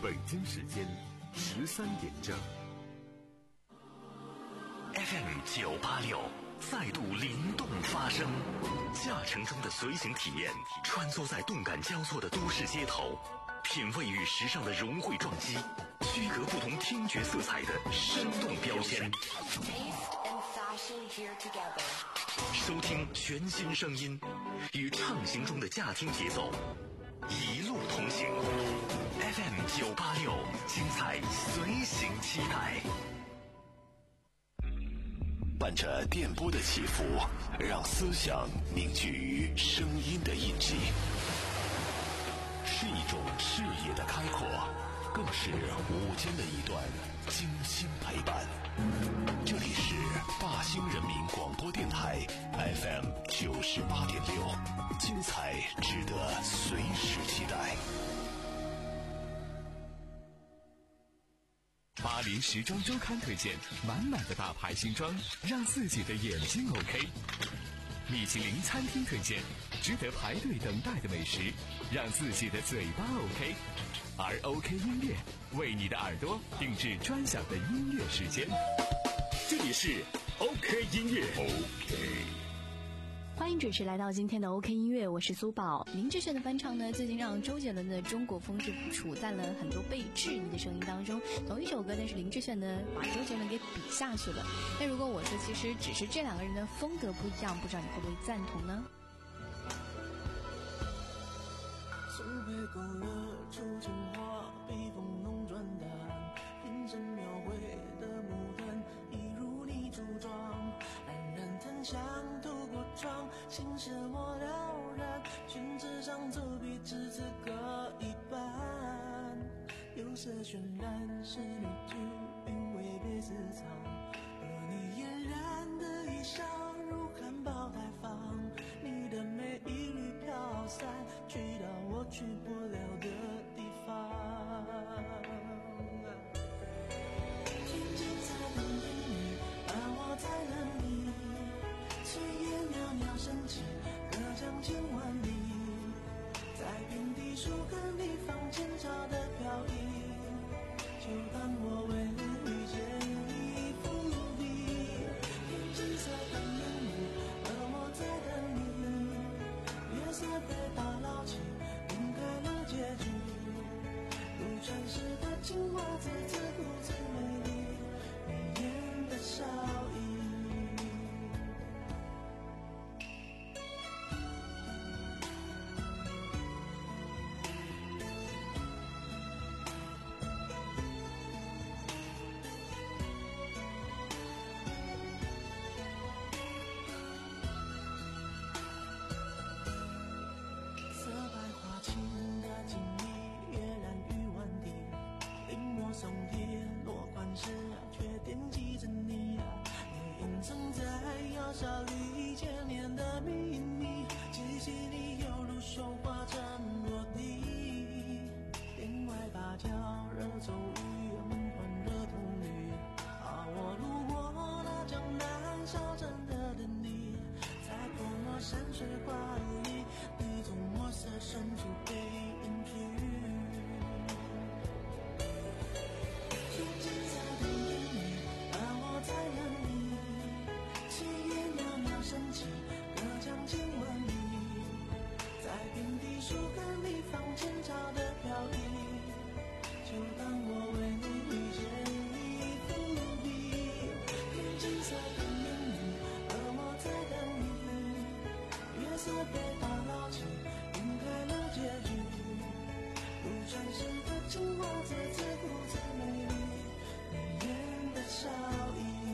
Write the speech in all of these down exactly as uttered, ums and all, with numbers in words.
北京时间十三点正。 F M 九八六再度灵动发声，驾乘中的随行体验，穿梭在动感交错的都市街头，品味与时尚的融汇撞击，区隔不同听觉色彩的生动标签。收听全新声音，与畅行中的驾听节奏，一路同行。F M 九八六，精彩随行期待。 伴着电波的起伏，让思想凝聚于声音的印记，是一种视野的开阔，更是午间的一段精心陪伴。这里是大兴人民广播电台 F M 九十八点六，精彩值得随时期待。 巴黎时装周刊推荐满满的大牌新装，让自己的眼睛 OK。米其林餐厅推荐值得排队等待的美食，让自己的嘴巴 OK。而 OK 音乐为你的耳朵定制专享的音乐时间。这里是 OK 音乐 OK。 欢迎准时来到今天的 OK 音乐，我是苏宝。林志炫的翻唱呢，最近让周杰伦的中国风是处在了很多被质疑的声音当中。同一首歌，但是林志炫呢把周杰伦给比下去了。那如果我说其实只是这两个人的风格不一样，不知道你会不会赞同呢？ 苏北勾勒出情话，笔锋浓转淡，平生描绘的牡丹，一如你柱状，冉冉檀香透过窗，心事莫了然，宣纸上走笔只字各一半，釉色渲染仕女句，韵味被私藏，而你嫣然的一笑如含苞待放，你的美一缕飘散，去到我去不了的地方。静静在等你，而我在等你，炊烟袅袅升起，隔江千万里，在平地树根里放前朝的飘逸，就当我为你遇见一幅笔，天青色等你，而我在等你，月色被打捞起，晕开了结局，如传世的青蛙子自顾自美丽，眉眼的笑意。松叶落款时啊，却惦记着你啊，你隐藏在窑烧里千年的秘密，气息里犹如绣花针落地，天外芭蕉惹骤雨，梦幻惹童女啊，我路过那江南小镇的等你，在泼墨山水画里，你从墨色深处被隐去，就当我为你遇见一幅笔，天青色等你，而我在等你，月色被打捞起，晕开了结局，如传世的青蛙子自顾自美丽，眉眼的笑意。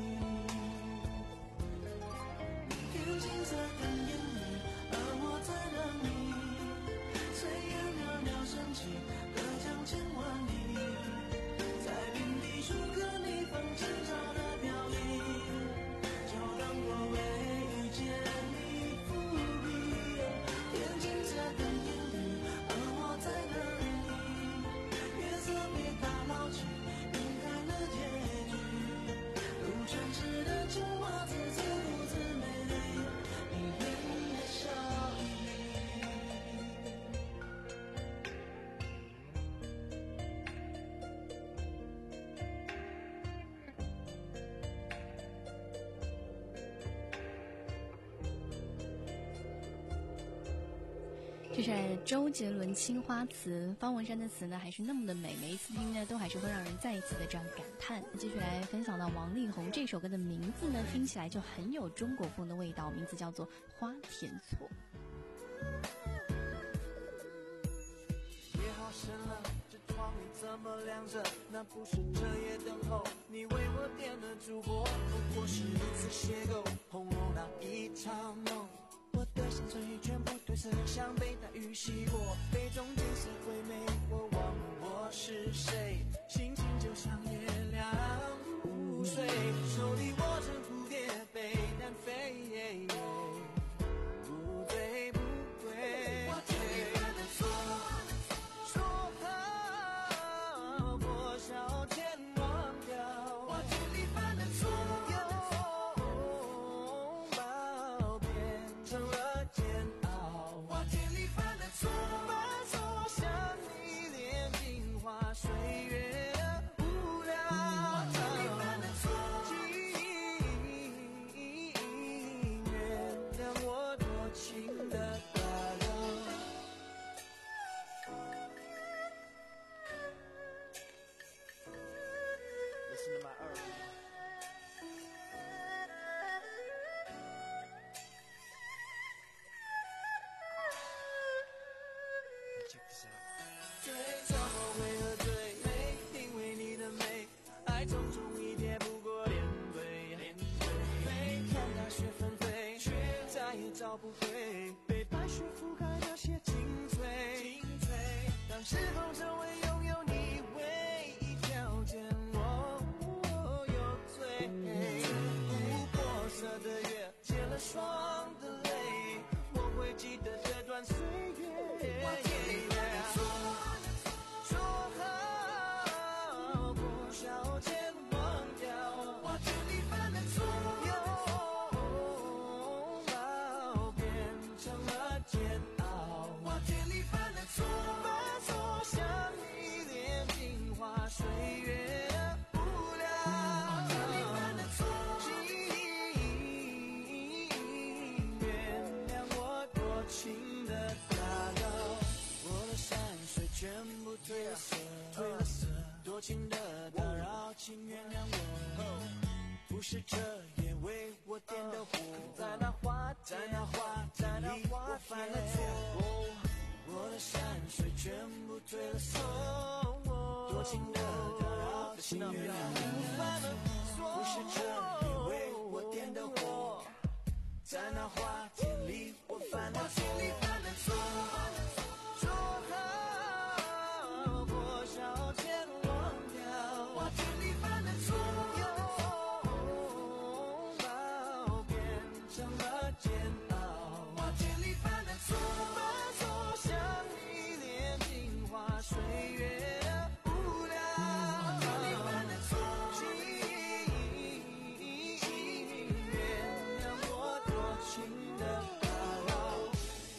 天青色等你，而我在等你，炊烟袅袅升起，隔江千万里，传世的青蛙子自顾自美丽，眉眼这是周杰伦《青花瓷》，方文山的词呢还是那么的美，每一次听呢都还是会让人再一次的这样感叹。继续来分享到王力宏这首歌的名字呢，听起来就很有中国风的味道，名字叫做《花田错》。 夜好深了，这窗里怎么亮着？那不是彻夜等候，你为我点了烛火，不过是一次邂逅，红楼那一场梦。我的心碎全部褪色，像被大雨洗过，杯中景色回味，我忘了我是谁，心情就像月亮无水，手里握着蝴蝶被单飞，不对不对，我天地犯的错，说好过笑前忘掉，我天地犯的错，拥抱变成了煎熬，我天地犯的错，把错向你炼精化岁月的无聊，我天地犯的错，请原谅我多情的打扰。Listen to my earth. Check this out. 最叫我为何醉？美，因为你的美，爱匆匆一瞥，不过连对。飞看大雪纷飞，却再也找不回被白雪覆盖那些精粹。当时候成为拥有你唯一条件，我我有罪。不过色的月，结了霜的泪，我会记得这段岁月。我天地犯的错，说好过笑前忘掉，我天地犯的错，拥抱变成了煎熬，我天地犯的错，把错向你炼精化岁月的无聊，我天地犯的错，请原谅我多情的打扰，我的山水全部褪了色，褪了色，多情的打扰，请原谅我，不是彻夜为我点的火，在那花在那花在那花我犯了错，我的山水全部褪了色，多情的打扰，请原谅我，不是彻夜为我点的火，在那花田里我犯了错，我天地犯的错，说好过笑前忘掉，我天地犯的错，拥抱变成了煎熬，我天地犯的错，把错向你炼精化岁月的无聊，我天地犯的错，请原谅我多情的打扰。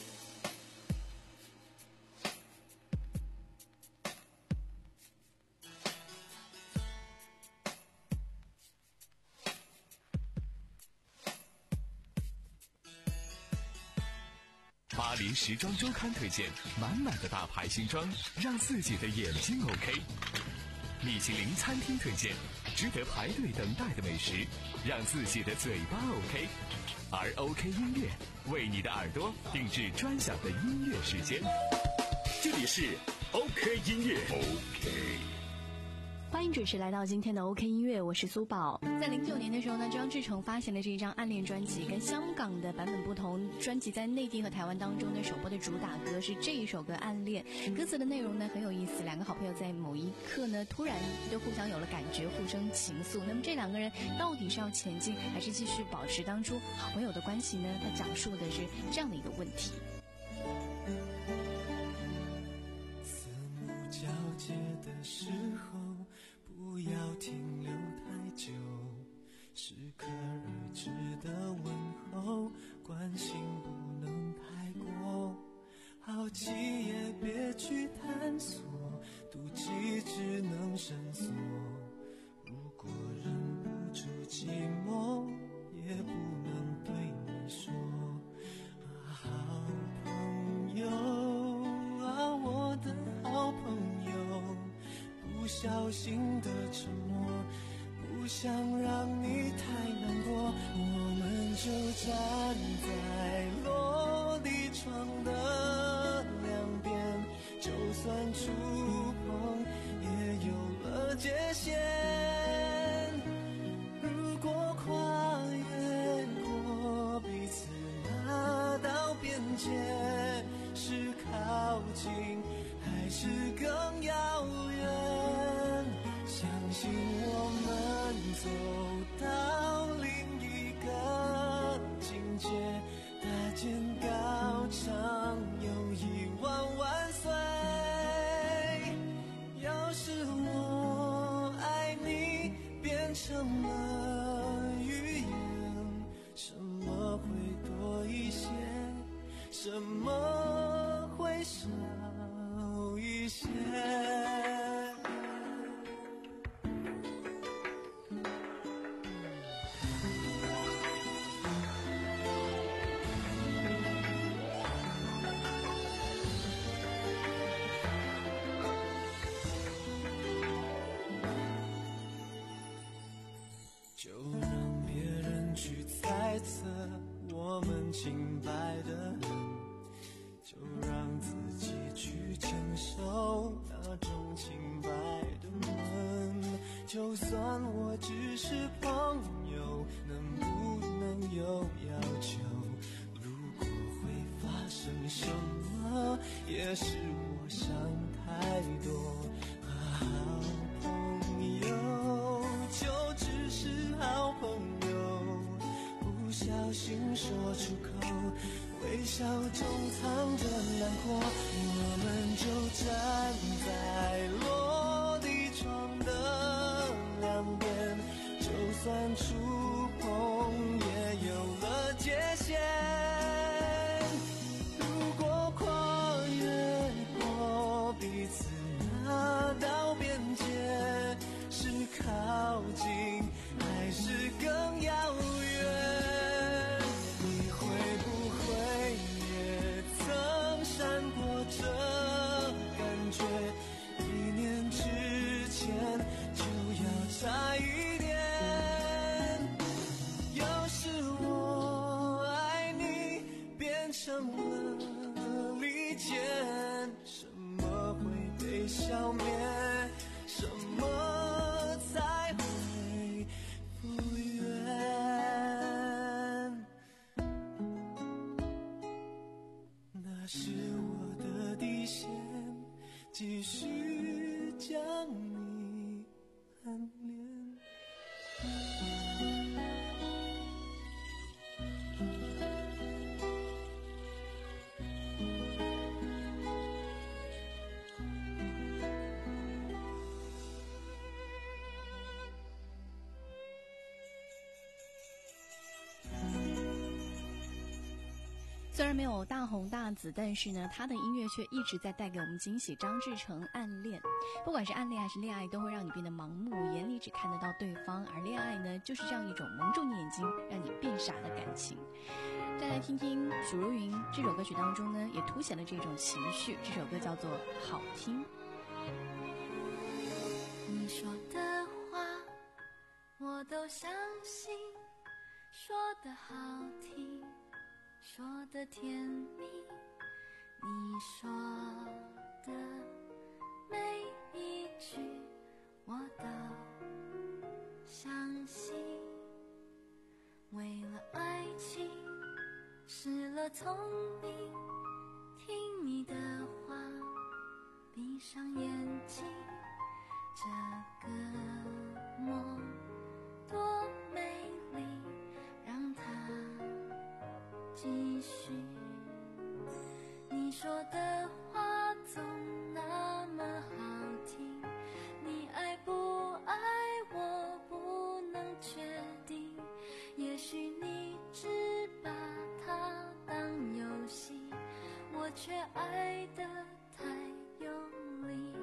巴黎时装周刊推荐满满的大牌新装，让自己的眼睛 OK。米其林餐厅推荐值得排队等待的美食，让自己的嘴巴 OK。而 OK 音乐为你的耳朵定制专享的音乐时间。 这里是 OK 音乐 OK。 欢迎准时来到今天的 OK 音乐，我是苏宝。在零九年的时候呢，张志成发行了这一张《暗恋》专辑，跟香港的版本不同，专辑在内地和台湾当中呢首播的主打歌是这一首歌《暗恋》。歌词的内容呢很有意思，两个好朋友在某一刻呢突然就互相有了感觉，互生情愫。那么这两个人到底是要前进，还是继续保持当初好朋友的关系呢？他讲述的是这样的一个问题。 四目交接的时候，不要停留太久，适可而止的问候，关心不能太过，好奇也别去探索，妒忌只能深锁，如果忍不住寂寞，也不能对你说，好朋友小心的沉默，不想让你太难过，我们就站在落地窗的两边，就算触碰也有了界限。如果跨越过彼此那道边界，是靠近还是更遥远？相信我们走到另一个境界，搭建高墙有一万万岁。要是我爱你变成了语言，什么会多一些，什么会少一些？就让别人去猜测我们清白的很，就让自己去承受那种清白的闷。就算我只是朋友，能不能有要求？如果会发生什么，也是我想太多。好朋友就只是好朋友，不小心说出口，微笑中藏着难过，我们就站在落地窗的两边，就算触碰也有了界限。如果跨越过彼此那道边界，是靠近还是更遥远？你会不会也曾闪过这感觉？一念之间就要差一点。要是我爱你变成了利剑，什么会被消灭？什么才会复原？那是我的底线，继续将你暗恋。 虽然没有大红大紫，但是呢，他的音乐却一直在带给我们惊喜。张志成《暗恋》，不管是暗恋还是恋爱，都会让你变得盲目，眼里只看得到对方。而恋爱呢，就是这样一种蒙住你眼睛，让你变傻的感情。再来听听许茹芸这首歌曲当中呢，也凸显了这种情绪。这首歌叫做《好听》。 你说的话我都相信，说的好听，说的甜蜜，你说的每一句我都相信。为了爱情失了聪明，听你的话闭上眼睛，这个梦多美丽，让它继续。你说的话总那么好听，你爱不爱我不能确定，也许你只把它当游戏，我却爱得太用力。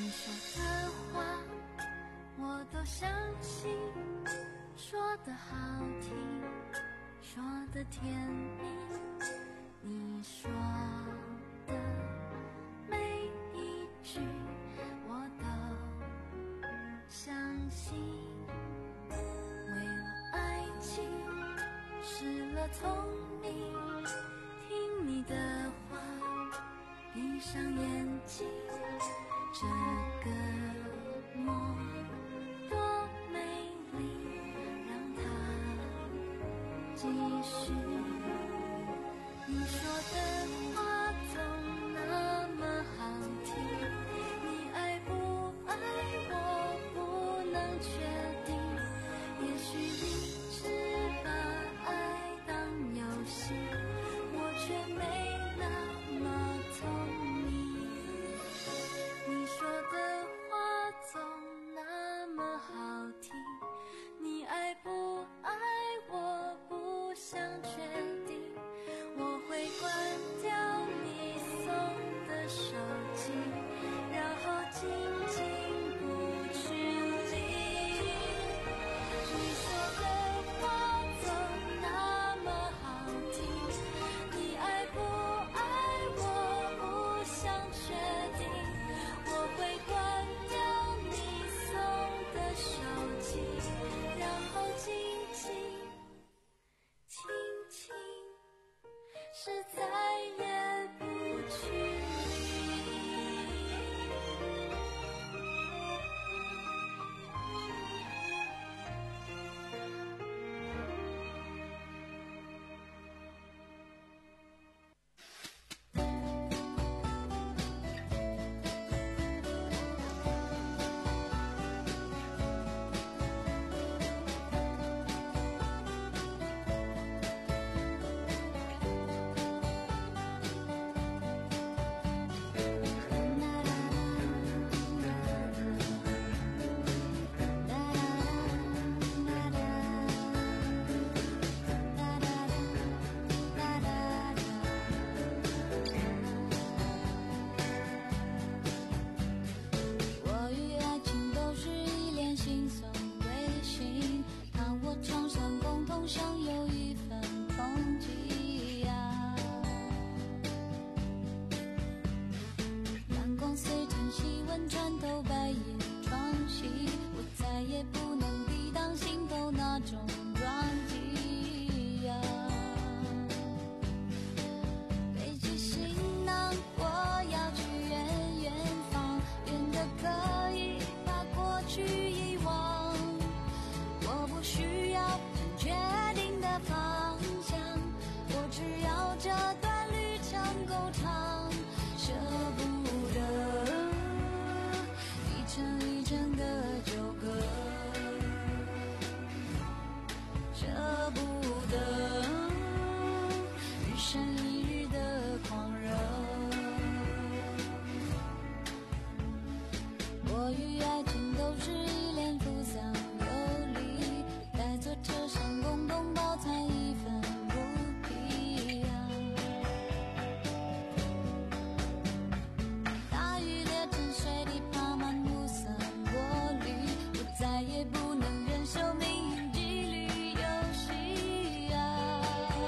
你说的话我都相信，说的好听，说的甜蜜，你说的每一句我都相信。为了爱情失了聪明，听你的话，闭上眼睛，这个梦多美丽，让它继续。你说的话总那么好听，你爱不爱我不能确定，也许你只把爱当游戏，我却没那么聪明。你说的话总那么好听，你爱不爱我不想确定，我会关掉你送的手机，然后静静不去理。你说的话总那么好听，你爱不爱我不想确定，我会关掉你送的手机，然后静静轻轻，是再也不去理。我与爱情都是一连信送微信，看我常常共同享有一份风景呀。阳光随晨曦温穿透白夜窗隙，我再也不能抵挡心头那种撞击呀。背起行囊，我要去远远方，远的可以把过去遗忘。我不需要很确定的方向，我只要这段旅程够长，舍不得一程一程的纠葛，舍不得日升一日的狂热。我与爱情都是一脸扶桑游离，在座车上共同饱餐一份不疲呀。大雨裂成水滴，爬满雾散玻璃，我再也不能忍受命运几率游戏呀。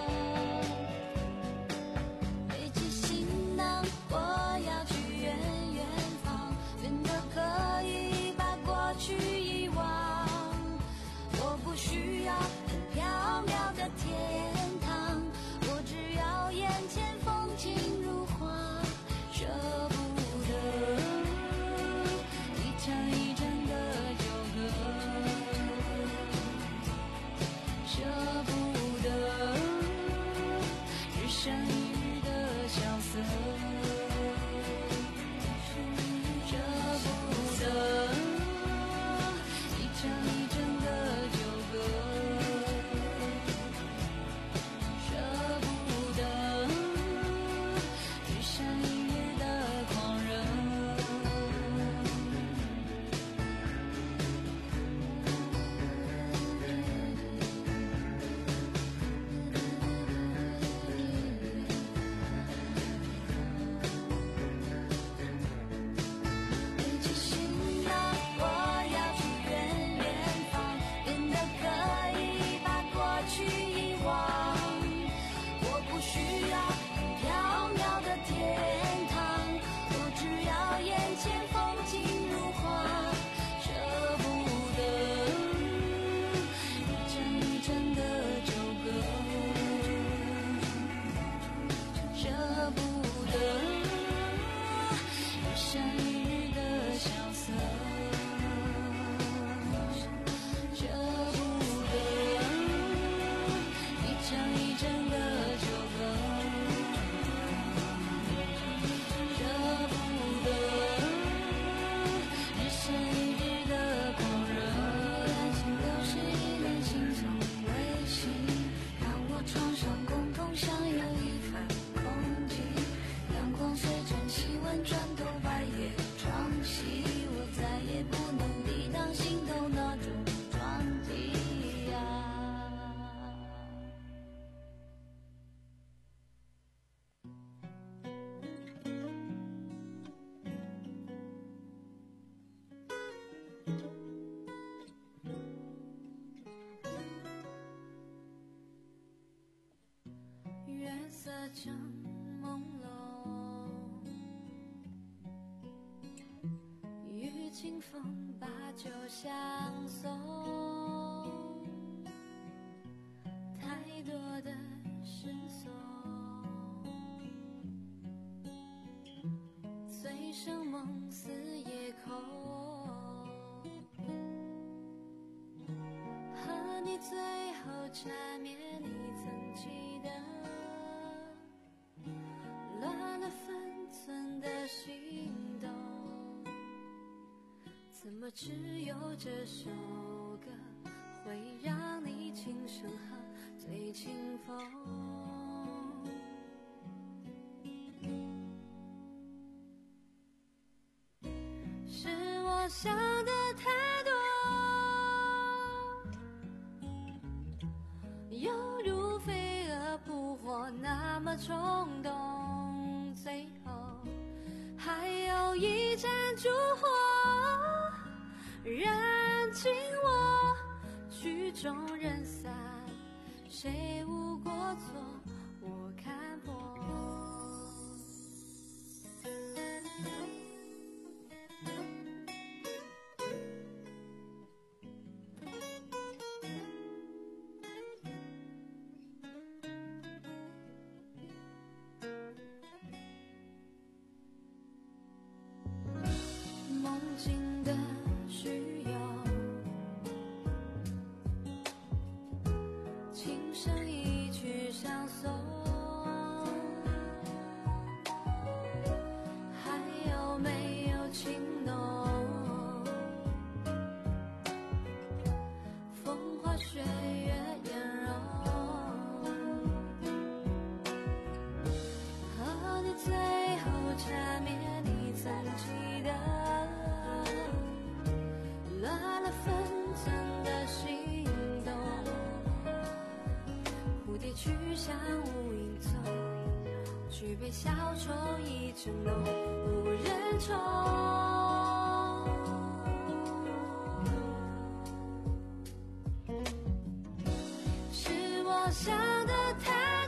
背起行囊，我要去远远方，远的可以把过去遗忘。我不需要很飘渺的天堂，我只要眼前风景如画，舍不得一程一程的纠葛，舍不得日升一日的萧瑟，舍不得一程一程的纠葛，舍不得日升一日的狂热。 正朦胧，与清风把酒相送，太多的失踪，醉生梦死夜空，和你最后缠绵你曾记得，乱了分寸的心动，怎么只有这首歌会让你轻声和最清风？是我想的太多，犹如飞蛾扑火那么冲动，最后还有一盏烛火燃尽我，曲终人散，谁无过错我看破。梦境的虚有，琴声一曲相送，还有没有情浓？风花雪月颜容，和你最后缠绵你曾记得，乱了分寸的心动，蝴蝶去向无影踪，举杯消愁已成浓，无人宠。是我想的太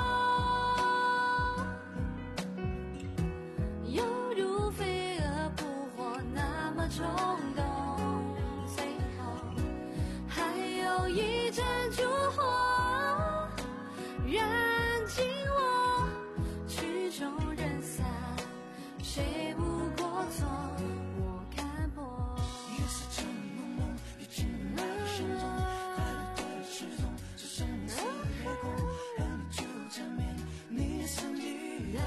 多，犹如飞蛾扑火那么冲动，最后还有一盏烛火燃尽我，曲终人散，谁无过错我看破。 夜色正朦胧，已进入了心中，太多的失踪，就像你似夜空，和你就缠绵你曾记得。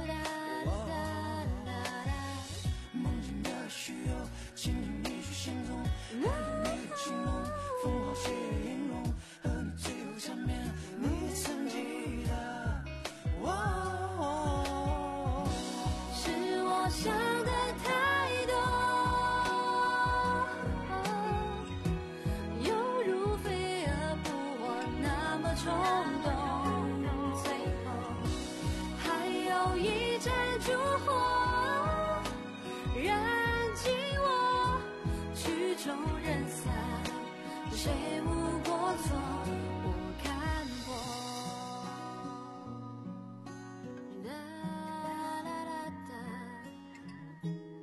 梦境的虚有，轻轻一曲心中，还有你的情浓，风花雪月颜容，和你最后缠绵你曾记得。 是我想的太多，犹如飞蛾扑火那么冲动，最后还有一盏烛火燃尽我，曲终人散，谁无过错我看破。哒啦啦哒，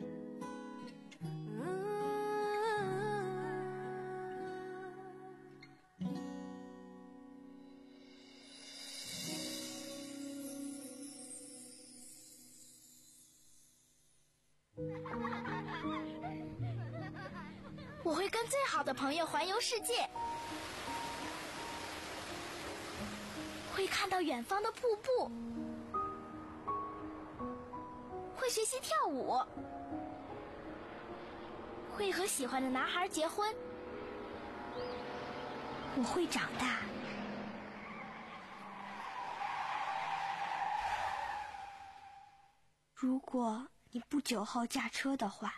我会跟最好的朋友环游世界，会看到远方的瀑布，会学习跳舞，会和喜欢的男孩结婚。我会长大。如果你不久后驾车的话。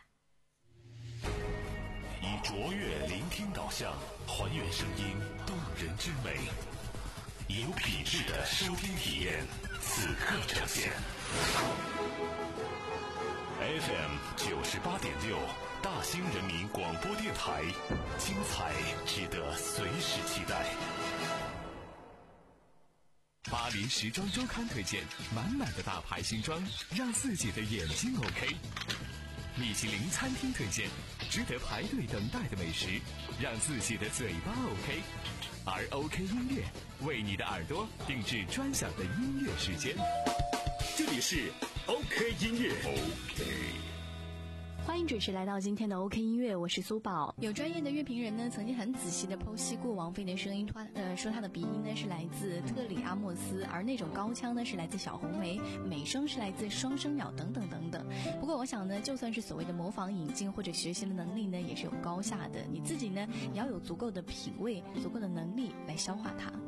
以卓越聆听导向，还原声音动人之美，以有品质的收听体验，此刻呈现。F M 九十八点六，大兴人民广播电台，精彩值得随时期待。 巴黎时装周刊推荐满满的大牌新装，让自己的眼睛 OK。米其林餐厅推荐值得排队等待的美食，让自己的嘴巴 OK。而 OK 音乐为你的耳朵定制专享的音乐时间。 这里是 OK 音乐 OK。 欢迎准时来到今天的 OK 音乐，我是苏宝。有专业的乐评人呢，曾经很仔细的剖析过王菲的声音，他呃说她的鼻音呢是来自特里阿莫斯，而那种高腔呢是来自小红梅，美声是来自双声鸟等等等等。不过我想呢，就算是所谓的模仿引进或者学习的能力呢，也是有高下的。你自己呢，也要有足够的品味、足够的能力来消化它。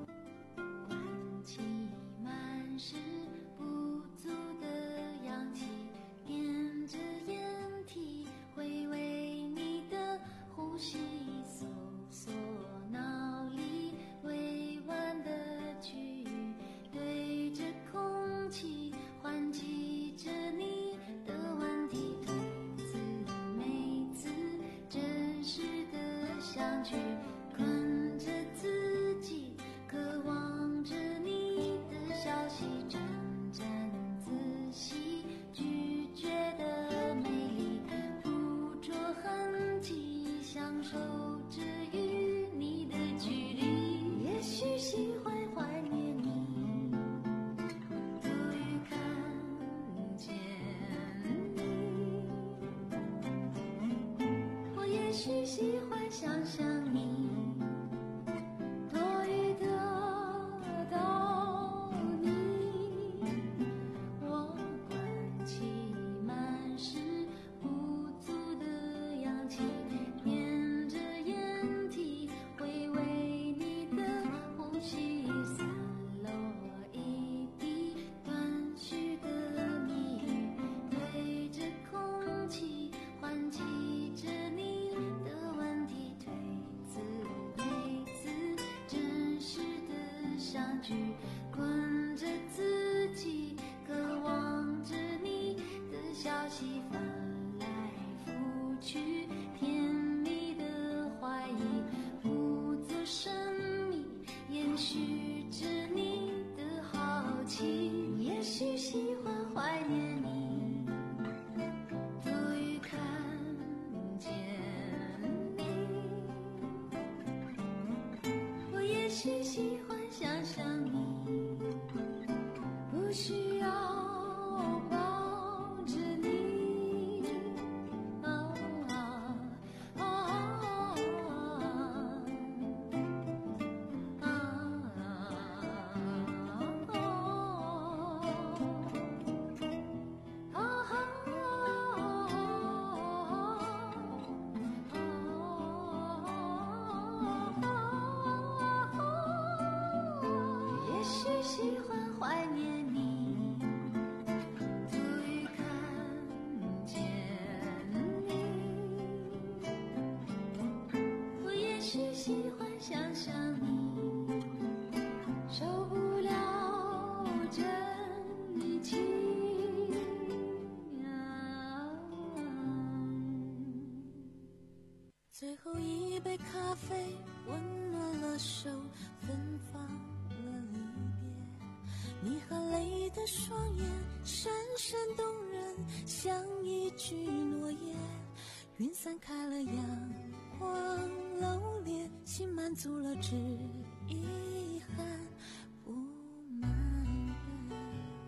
最后一杯咖啡温暖了手，芬芳了离别。你含泪的双眼闪闪动人，像一句诺言。云散开了阳光露脸，心满足了只遗憾不满人。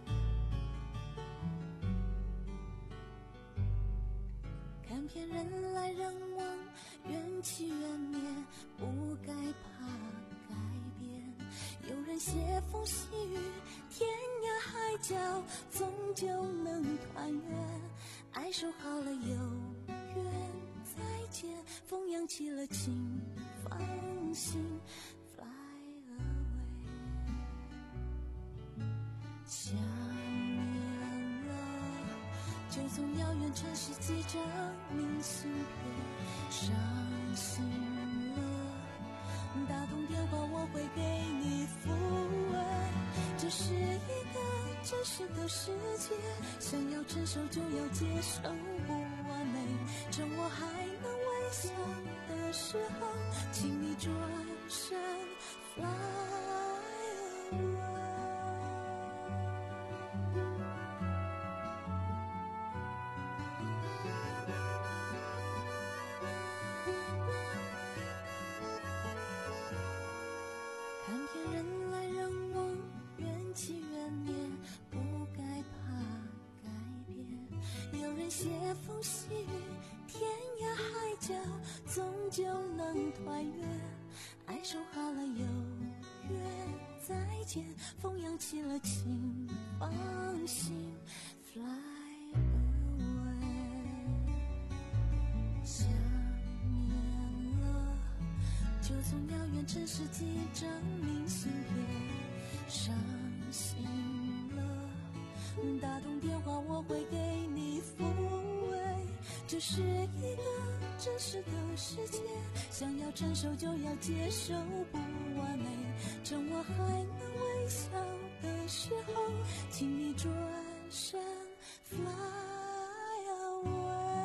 看遍人来人往，缘起缘灭，不该怕改变。有人写风细雨，天涯海角终究能团圆。爱说好了有缘再见，风扬起了情，放心 fly away。 想念了，就从遥远城市寄张明信片。伤心了，打通电话我会给你抚慰。这是一个真实的世界，想要承受就要接受不完美。趁我还能微笑的时候，请你转身 fly away。 人写封信，天涯海角终究能团圆。爱说好了有约再见，风扬起了情，放心 fly away。 想念了，就从遥远城市寄证明信片。伤心了，打通电话我会给你抚慰。这是一个真实的世界，想要承受就要接受不完美。趁我还能微笑的时候，请你转身 fly away。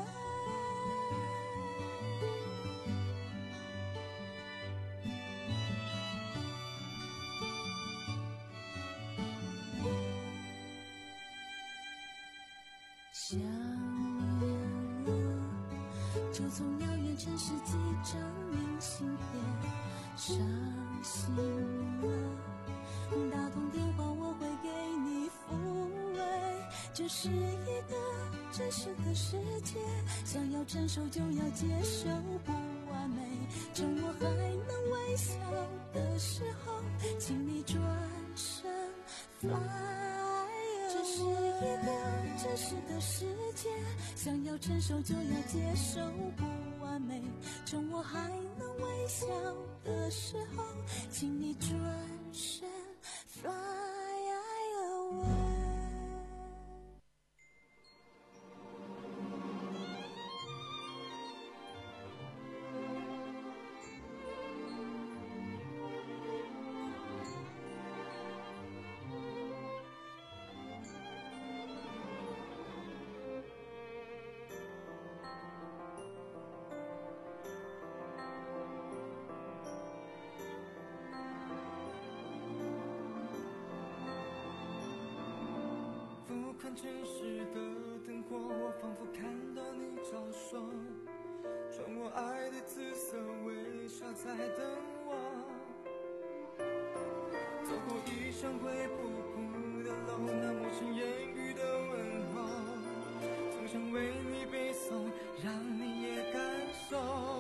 想念了，就从遥远城市寄张明信片。伤心了，打通电话我会给你抚慰。这是一个真实的世界，想要承受就要接受不完美。趁我还能微笑的时候，请你转身 fly away。 这是一个真实的世界，想要承受就要接受不完美。趁我还能微笑的时候，请你转身 fly away。 看城市的灯火，我仿佛看到你招手，穿我爱的紫色微笑在等我。走过一扇灰扑扑的楼，那陌生言语的问候，总想为你背诵，让你也感受。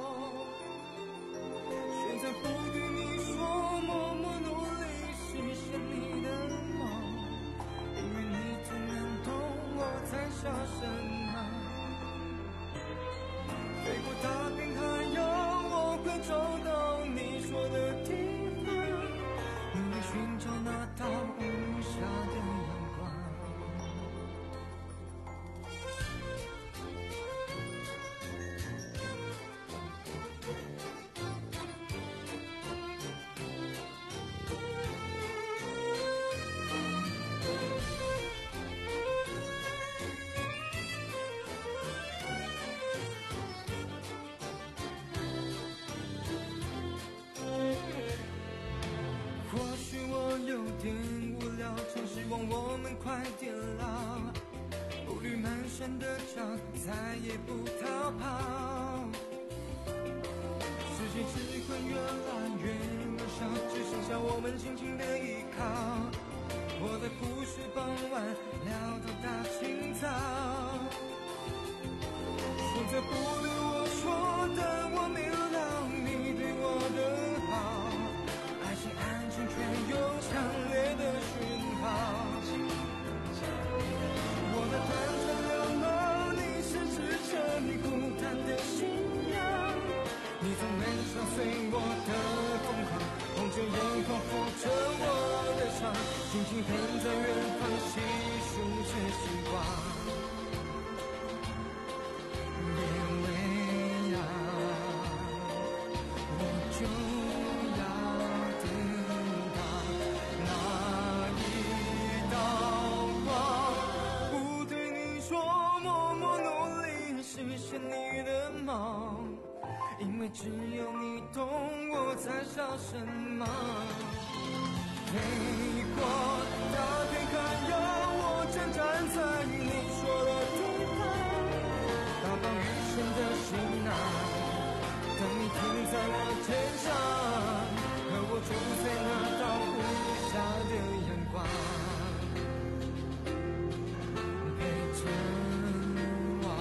选择不对你说，默默努力实现你的梦，因为你总能懂我在想什么。飞过大片海洋，我会找到你说的地方，努力寻找那道无暇的阳光。或许我有点无聊，常希望我们快点老，步履蹒跚的脚再也不逃跑，世界只会越来越渺小，只剩下我们轻轻的依靠。我在故事傍晚聊到大清早，说着不对我说的，我明了你对我的好，爱情安静却有强烈的讯号。我的短暂流浪，你是支撑你孤单的信仰，你总能相随我的疯狂，红着眼眶抚着我的伤，静静陪在远方细数着时光。别为难，我就要等到那一道光，不对你说，默默努力实现你的梦，因为只有你懂我在想什么。飞过大片海洋，我正站在你说的地方，大放雨声的行囊，等你停在我肩上，和我住在那道无暇的阳光，陪着我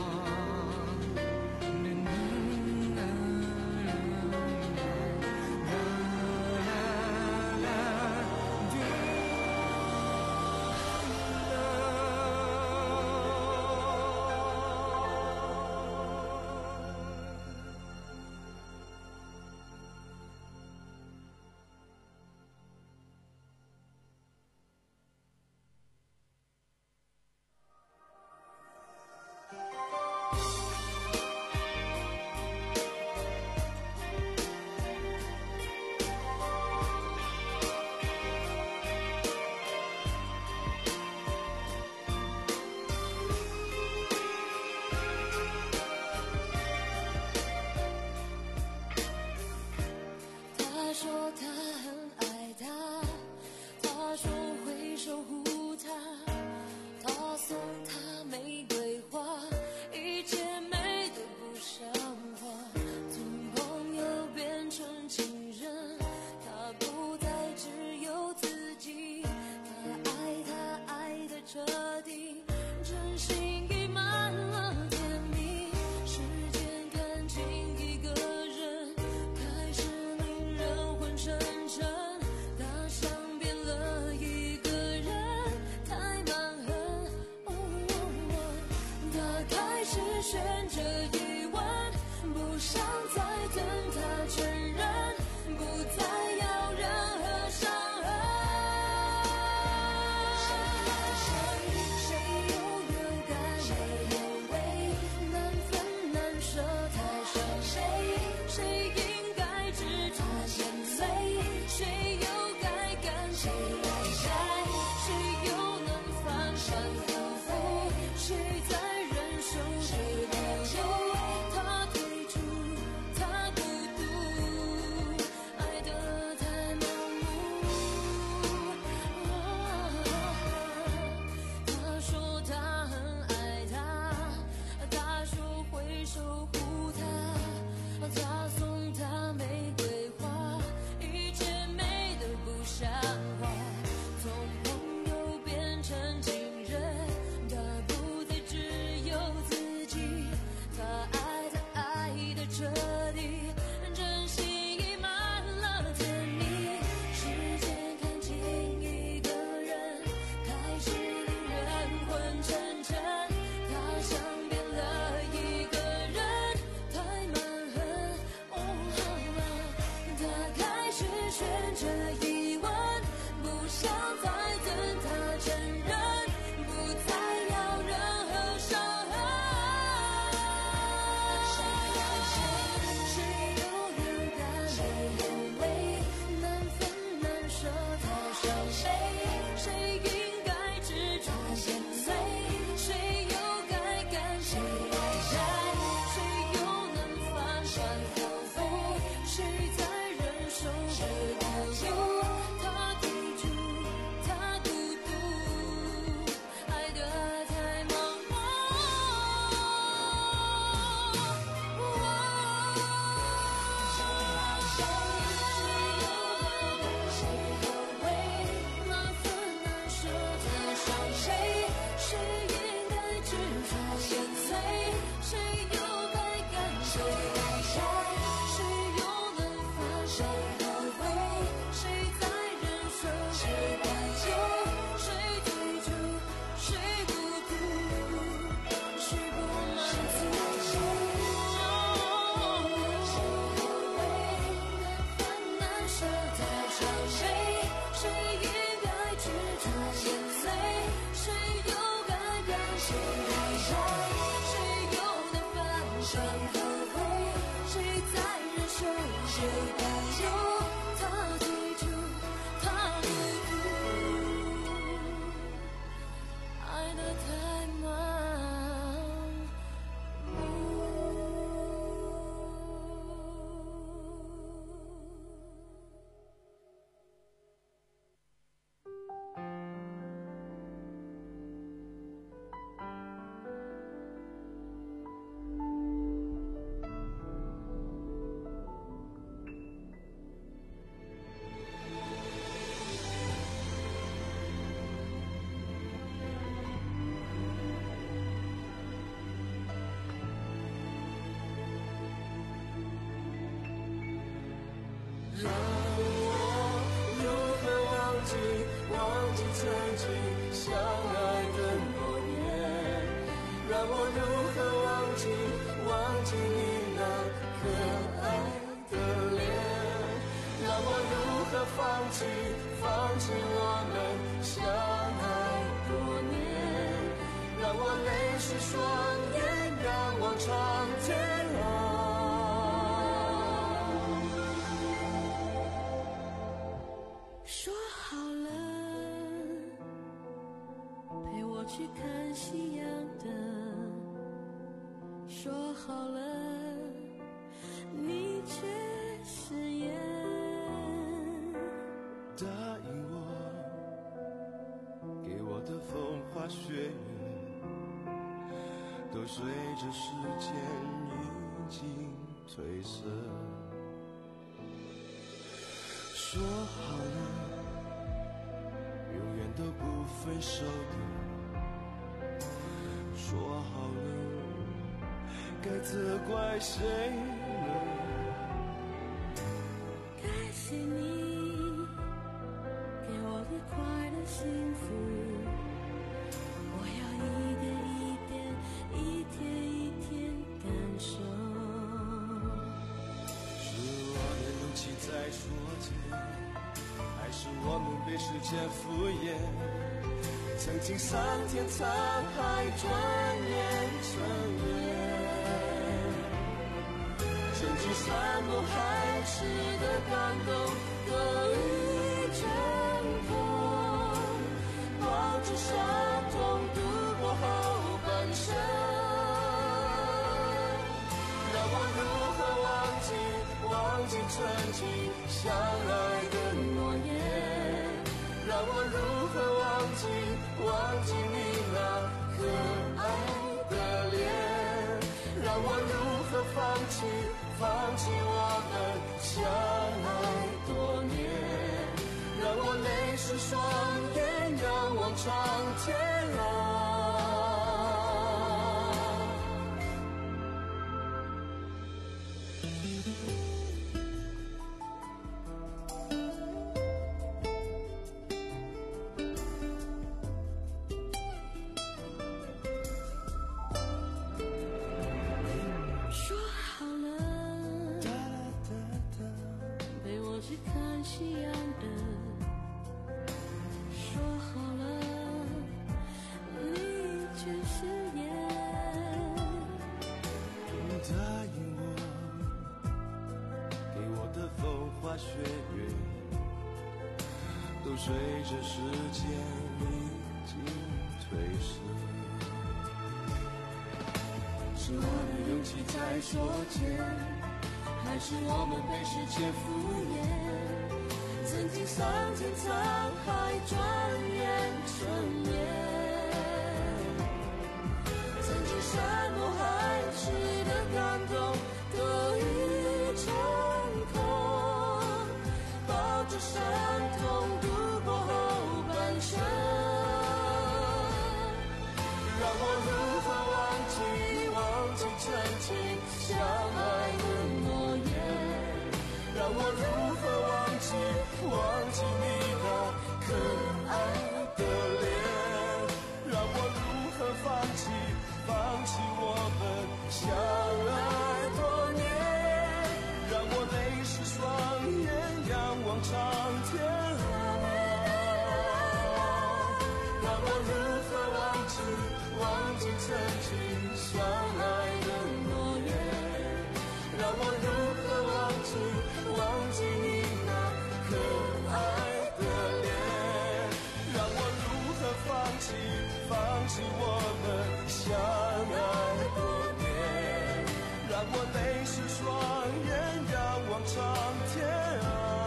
起相爱的诺言，让我如何忘记忘记你那可爱的脸，让我如何放弃放弃我们相爱多年，让我泪湿双眼仰望长天啊，说好了陪我去看夕阳的，说好了你却食言，答应我给我的风花雪月都随着时间已经褪色，说好了永远都不分手的，说好了该责怪谁呢？感谢你给我的快乐幸福，我要一点一点一天一天感受，是我的勇气在说甜，还是我们被时间敷衍，曾经桑田沧海转眼成烟，曾经山盟海誓的感动都已成空，抱着伤痛度过后半生，让我如何忘记忘记曾经相爱的诺言，让我如何忘记忘记你那可爱的脸，让我如何放弃放弃我们相爱多年，让我泪湿双眼仰望长天啊，说好了陪我去看夕阳的，说好了你却食言，答应我给我的风花雪月都随着时间已经褪色，是我的勇气在说甜，还是我们被时间敷衍，曾经桑田沧海转眼成烟，曾经山盟海誓的感动都已成空，抱着伤痛度过后半生，让我如何忘记忘记曾经相爱的诺言，让我如何忘记忘记你那可爱的脸，让我如何放弃放弃我们相爱多年，让我泪湿双眼仰望长天啊，让我如何忘记忘记曾经相爱的诺言，让我如何忘记忘记你那可爱的脸，让我如何放弃放弃我们相爱多年，让我泪湿双眼仰望长天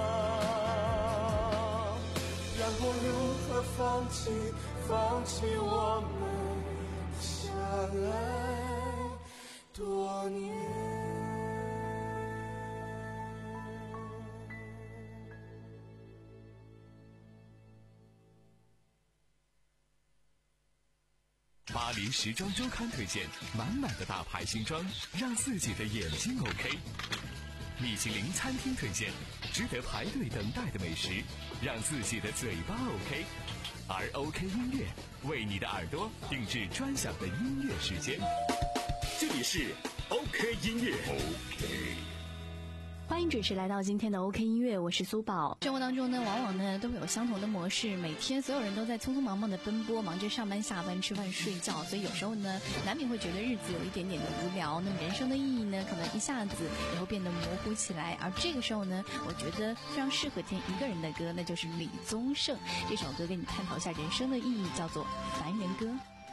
啊，让我如何放弃放弃我们相爱多年。 巴黎时装周刊推荐满满的大牌新装，让自己的眼睛 OK。 米其林餐厅推荐，值得排队等待的美食，让自己的嘴巴 OK。而 OK 音乐为你的耳朵定制专享的音乐时间。 这里是 OK 音乐。OK。 欢迎准时来到今天的 OK 音乐，我是苏宝。生活当中呢，往往呢都会有相同的模式，每天所有人都在匆匆忙忙的奔波，忙着上班、下班、吃饭、睡觉，所以有时候呢，难免会觉得日子有一点点的无聊。那么人生的意义呢，可能一下子也会变得模糊起来。而这个时候呢，我觉得非常适合听一个人的歌，那就是李宗盛。这首歌跟你探讨一下人生的意义，叫做《凡人歌》。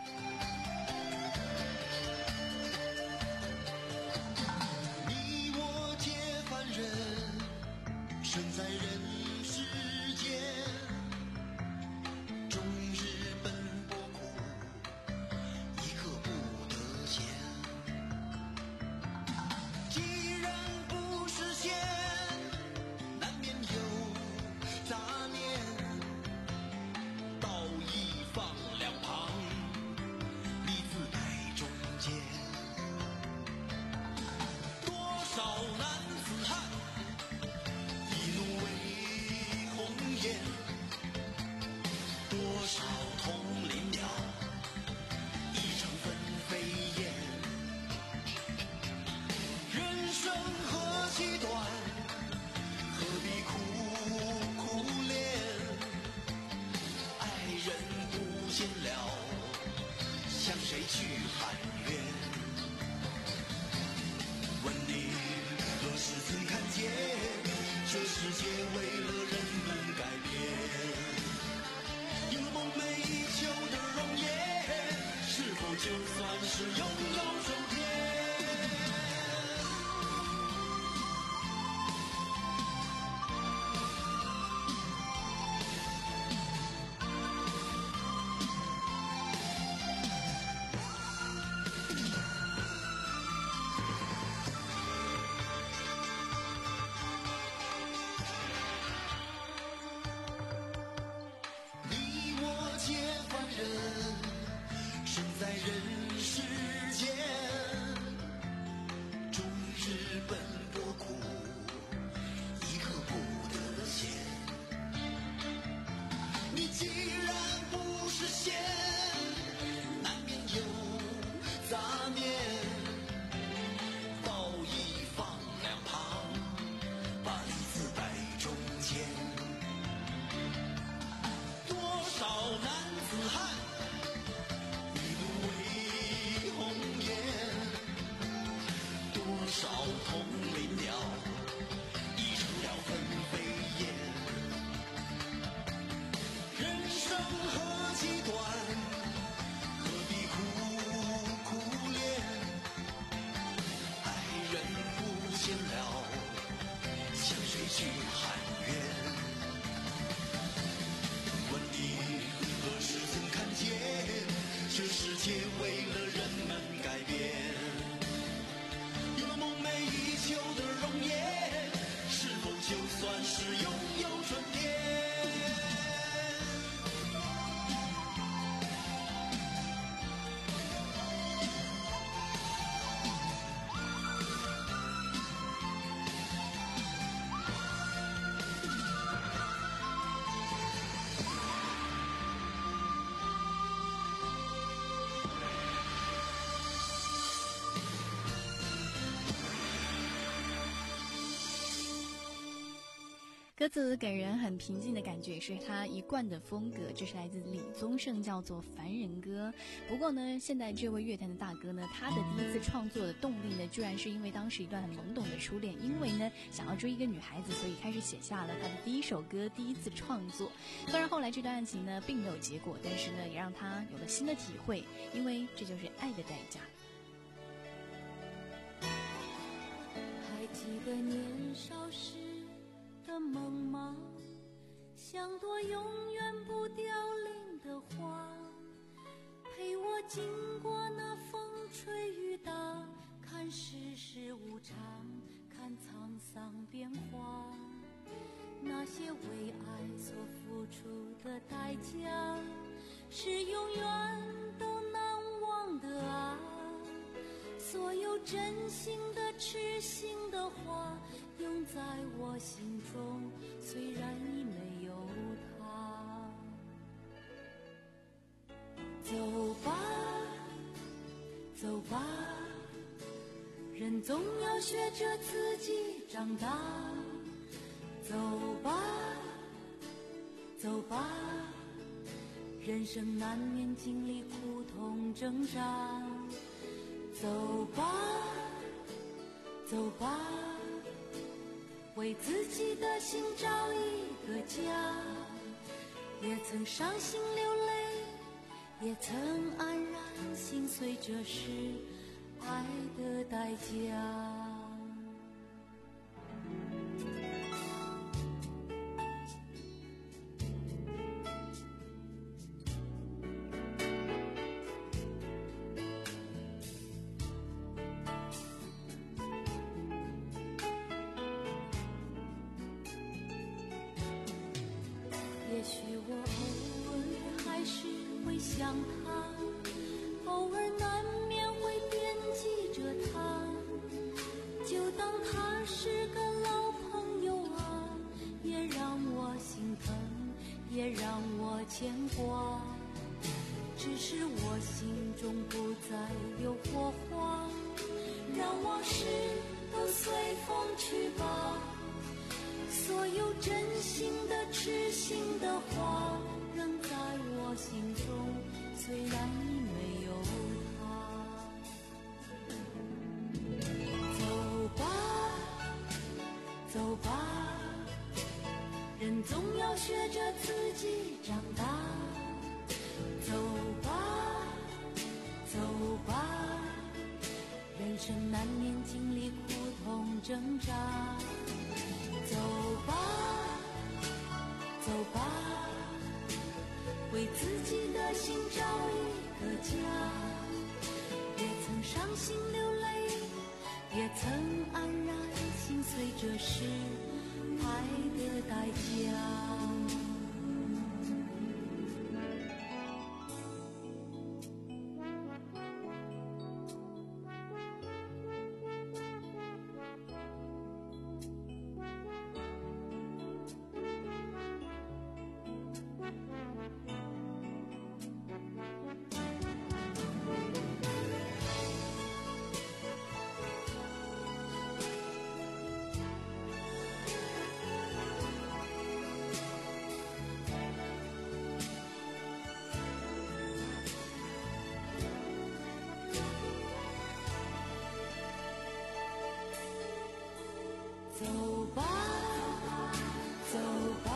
身在人世间，终日奔波苦，一刻不得闲。既然不实现，难免有杂念，道义放两旁，利字摆中间。多少男子汉一怒为红颜，多少同林鸟一场纷飞燕。人生何其短，何必苦苦恋？爱人不见了，向谁去喊冤？问你何时曾看见，这世界为了人们改变？有了梦寐以求的容颜，是否就算是拥有春天？身在人世间，终日奔波苦，一刻不得闲。你既然不实现，难免有杂念，道义放两旁，把利字摆中间。多少男子汉多少同林鸟已成了纷飞燕。人生何其短，何必苦苦恋？爱人不见了，向谁去喊冤？问你何时曾看见，这世界为了人们改变？有了梦寐以求的容颜，是否就算是拥有春天？ 歌词给人很平静的感觉，也是他一贯的风格。这是来自李宗盛，叫做《凡人歌》。不过呢，现在这位乐坛的大哥呢，他的第一次创作的动力呢，居然是因为当时一段很懵懂的初恋，因为呢想要追一个女孩子，所以开始写下了他的第一首歌，第一次创作。虽然后来这段爱情呢并没有结果，但是呢也让他有了新的体会，因为这就是爱的代价。 还记得年少时的梦吗？像朵永远不凋零的花，陪我经过那风吹雨打，看世事无常，看沧桑变化。那些为爱所付出的代价，是永远都难忘的啊！所有真心的痴心的话永在我心中，虽然已没有他。走吧走吧，人总要学着自己长大。走吧走吧，人生难免经历苦痛挣扎。走吧走吧，为自己的心找一个家。也曾伤心流泪，也曾安然心碎，这是爱的代价。也许我偶尔还是会想他，偶尔难免会惦记着他，就当他是个老朋友啊，也让我心疼，也让我牵挂。只是我心中不再有火花，让往事都随风去吧。所有真心的痴心的话仍在我心中，虽然已没有他。走吧走吧，人总要学着自己长大。走吧走吧，人生难免经历苦痛挣扎。走吧走吧，为自己的心找一个家。也曾伤心流泪，也曾安然心碎，这是爱的代价。走吧走吧，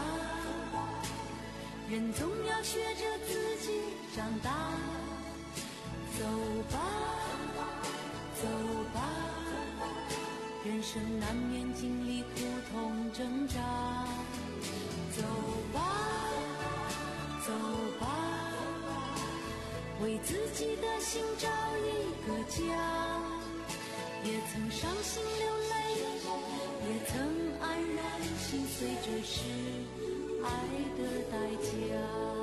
人总要学着自己长大。走吧走吧，人生难免经历苦痛挣扎。走吧走吧，为自己的心找一个家。也曾伤心流泪，也曾安然心碎，这是爱的代价。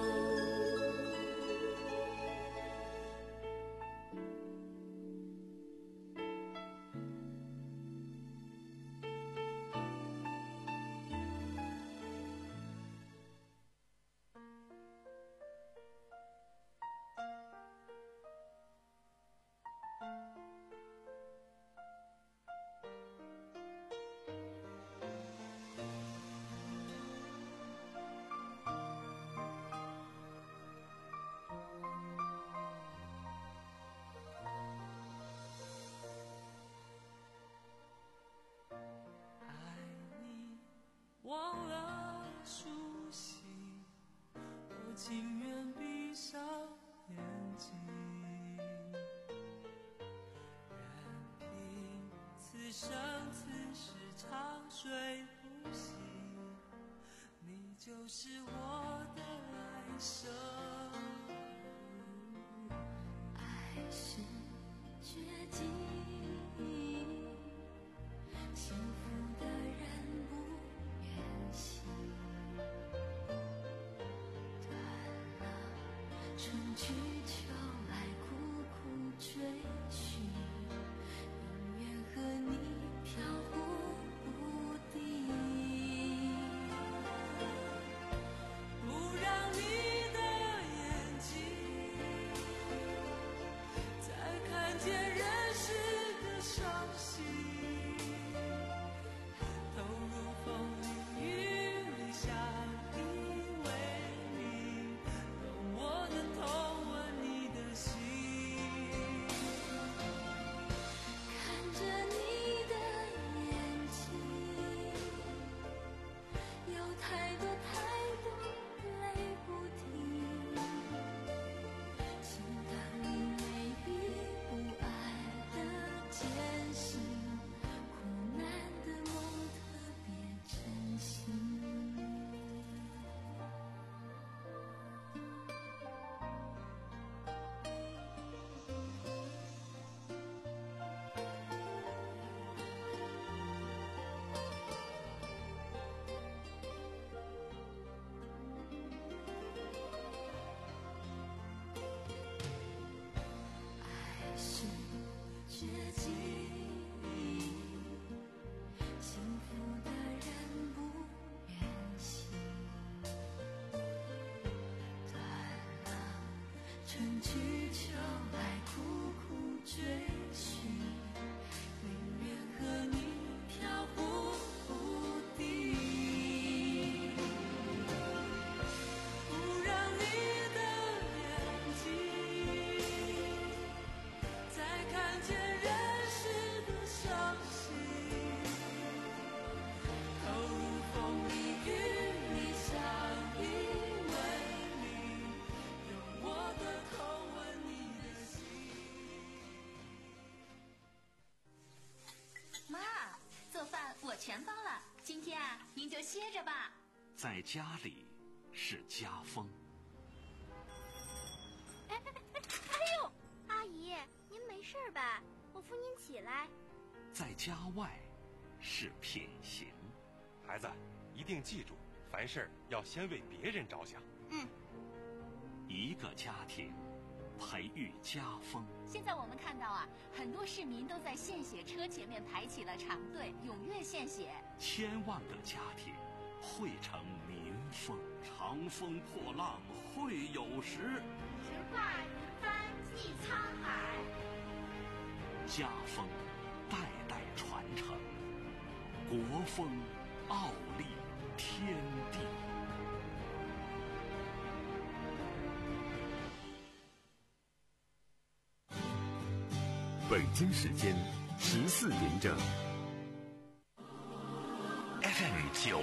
忘了熟悉，我情愿闭上眼睛，任凭此生此世长睡不醒，你就是我的来生。 爱是绝境，幸福的人不愿醒，断了春去秋来苦苦追寻， 撑起桥来苦苦追寻，宁愿和你漂浮不定，不让你的眼睛再看见人世的伤心，投入风里与你相依为命，用我的头吻你的心。 妈，做饭我全包了，今天啊，您就歇着吧。 在家里是家风。 哎哎哎哎呦，阿姨，您没事吧？我扶您起来。 在家外是品行。 孩子，一定记住，凡事要先为别人着想。 嗯。 一个家庭培育家风。 现在我们看到啊，很多市民都在献血车前面排起了长队，踊跃献血。 千万个家庭汇成民风。长风破浪会有时， 直挂云帆济沧海。 家风代代传承，国风傲立天地。 北京时间十四点整。 F M 九